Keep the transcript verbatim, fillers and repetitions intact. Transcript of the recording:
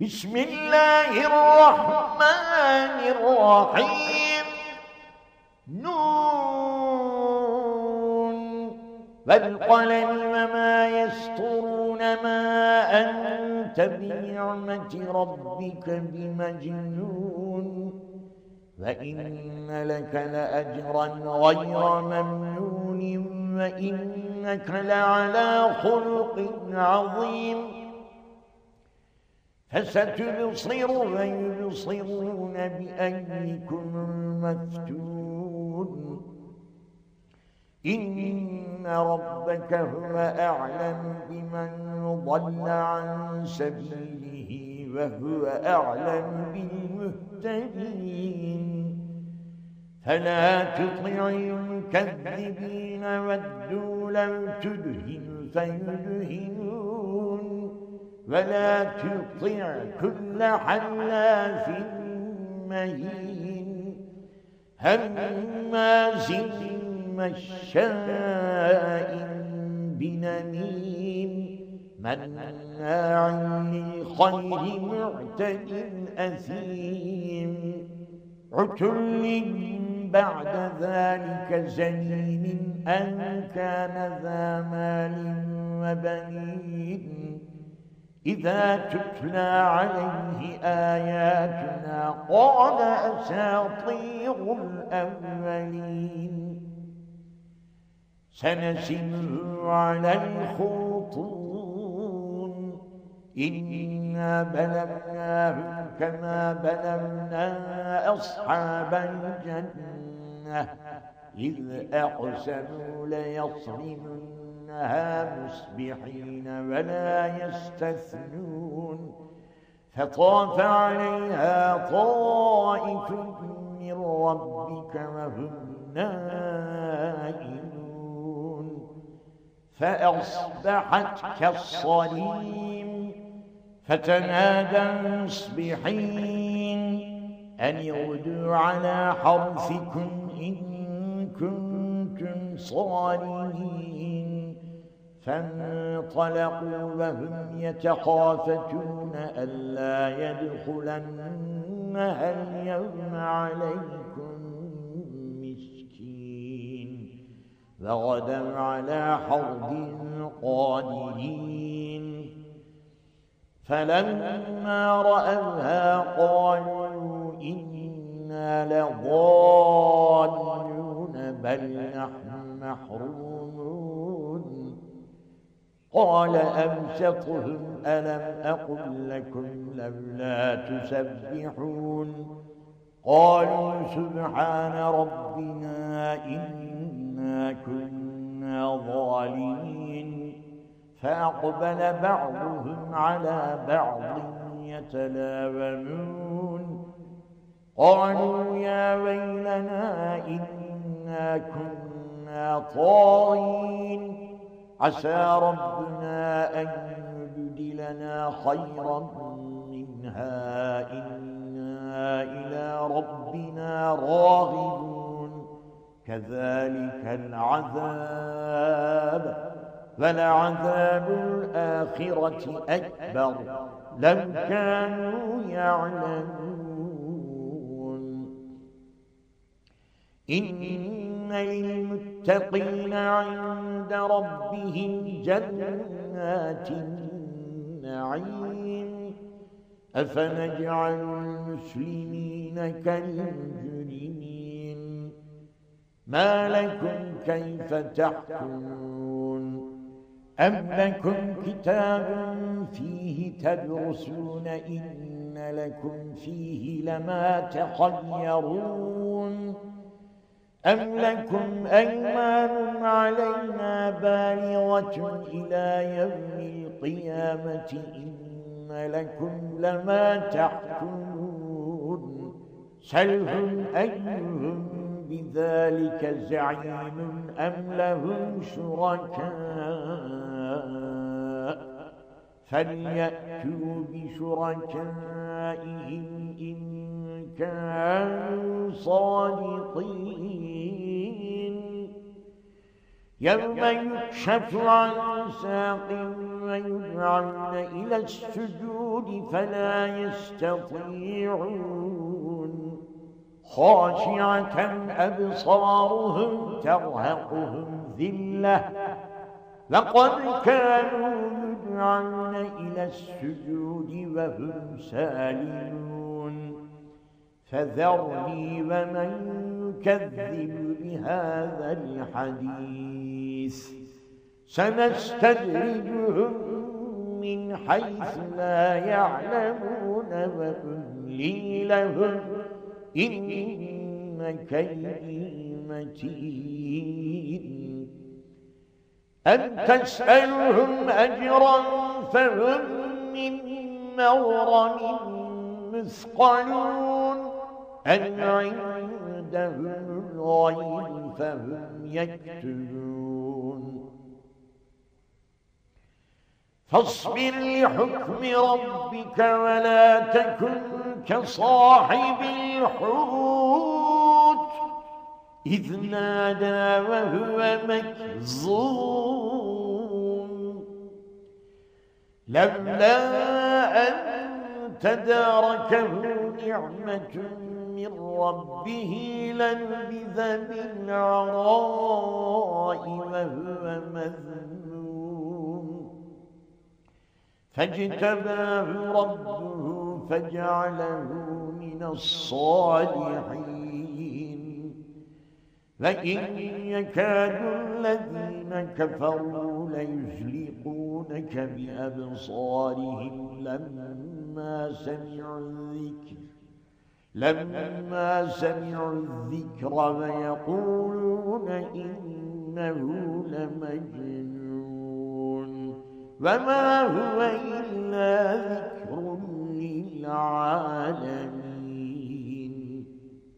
بسم الله الرحمن الرحيم. نون والقلم وما يسطرون ما أنت بنعمة ربك بمجنون وإن لك لأجرا غير ممنون وإنك لعلى خلق عظيم. فستبصر ويبصرون بأيكم المفتون. إن ربك هو أعلم بمن ضل عن سبيله وهو أعلم بالمهتدين. فلا تطع المكذبين ودوا لو تدهن فيدهنون ولا تطع كل حلاف مهين هماز مشاء بنميم مناع للخير معتد أثيم عتل بعد ذلك زنيم أن كان ذا مال وبنين. إذا تتلى عليه آياتنا قال أساطير الأولين. سنسمه على الخرطوم. إنا بلغناهم كما بلغنا أصحاب الجنة إذ أقسموا ليصرمنها مصبحين ولا يستثنون. فطاف عليها طائف من ربك وهم نائمون فأصبحت كالصريم. فتنادى مصبحين أن اغدوا على حرثكم إن كنتم صارمين. فانطلقوا وهم يتخافتون ألا يدخلنها اليوم عليكم مسكين وغدوا على حرد قادرين. فلما رأوها قالوا إنا لضالون بل نحن محرومون. قال أمسكهم ألم أقل لكم لولا تسبحون. قالوا سبحان ربنا إنا كنا ظالمين. فأقبل بعضهم على بعض يتلاومون. قالوا يا ويلنا إنا كنا طاغين. عسى ربنا أن يبدلنا خيرا منها إنا إلى ربنا راغبون. كذلك العذاب ولعذاب الآخرة أكبر لو كانوا يعلمون. إن للمتقين عند ربهم جنات النعيم. أفنجعل المسلمين كالمجرمين. ما لكم كيف تحكمون؟ أم لكم كتاب فيه تدرسون إن لكم فيه لما تخيرون. أم لكم أيمان علينا بالغة إلى يوم القيامة إن لكم لما تحكمون. سلهم أيهم بذلك زعيم أم لهم شركاء فليأتوا بشركائهم إن كانوا صادقين. يوم يكشف عن ساق ويدعون إلى السجود فلا يستطيعون خاشعة أبصارهم ترهقهم ذلة لقد كانوا يدعون إلى السجود وهم سالمون فذرني ومن يكذب بهذا الحديث سنستدرجهم من حيث لا يعلمون وأملي لهم إن كيدي متين أم تسألهم أجرا فهم من مغرم مثقلون أم عندهم الغيب فهم يكتبون فاصبر لحكم ربك ولا تكن كصاحب الحوت إذ نادى وهو مكظوم لولا أن تداركه نعمة من ربه لنبذ بالعراء وهو مذموم فاجتباه ربه فجعله من الصالحين وإن يكاد الذين كفروا ليزلقونك بأبصارهم لما سمعوا الذكر لما سمعوا الذكر ويقولون إنه لمجنون وما هو إلا ذكر للعالمين.